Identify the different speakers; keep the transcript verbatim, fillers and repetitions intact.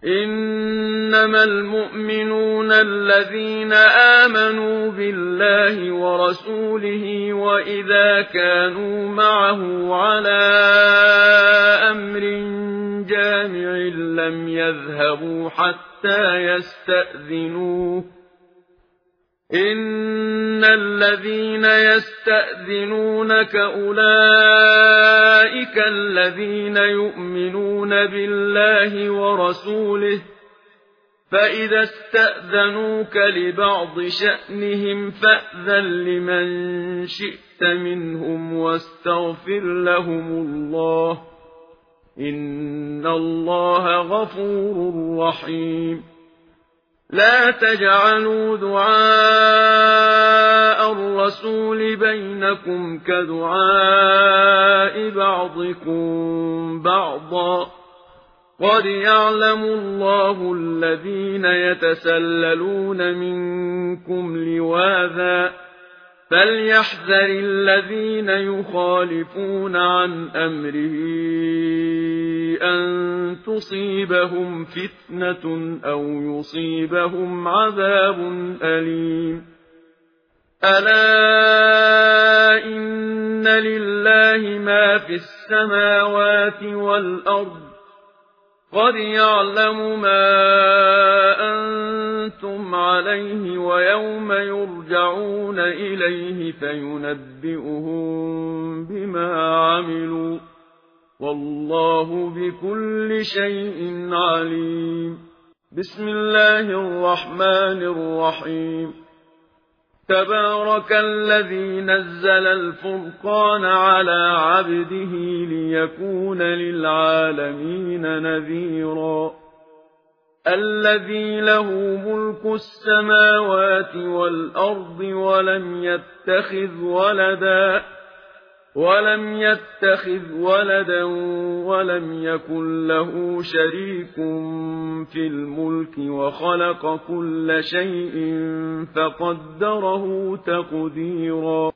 Speaker 1: إنما المؤمنون الذين آمنوا بالله ورسوله وإذا كانوا معه على أمر جامع لم يذهبوا حتى يستأذنوه إن الذين يستأذنونك أولئك الذين يؤمنون بالله ورسوله فإذا استأذنوك لبعض شأنهم فأذن لمن شئت منهم واستغفر لهم الله إن الله غفور رحيم لا تجعلوا دعاء الرسول بينكم كدعاء بعضكم بعضا قد يعلم الله الذين يتسللون منكم لواذا فليحذر الذين يخالفون عن أمره أن تصيبهم فتنة أو يصيبهم عذاب أليم ألا إن لله ما في السماوات والأرض قد يعلم ما أنتم عليه ويوم يرجعون إليه فينبئهم بما عملوا والله بكل شيء عليم بسم الله الرحمن الرحيم تبارك الذي نزل الفرقان على عبده ليكون للعالمين نذيرا الذي له ملك السماوات والأرض ولم يتخذ ولدا ولم يتخذ ولدا ولم يكن له شريك في الملك وخلق كل شيء فقدره تقديرا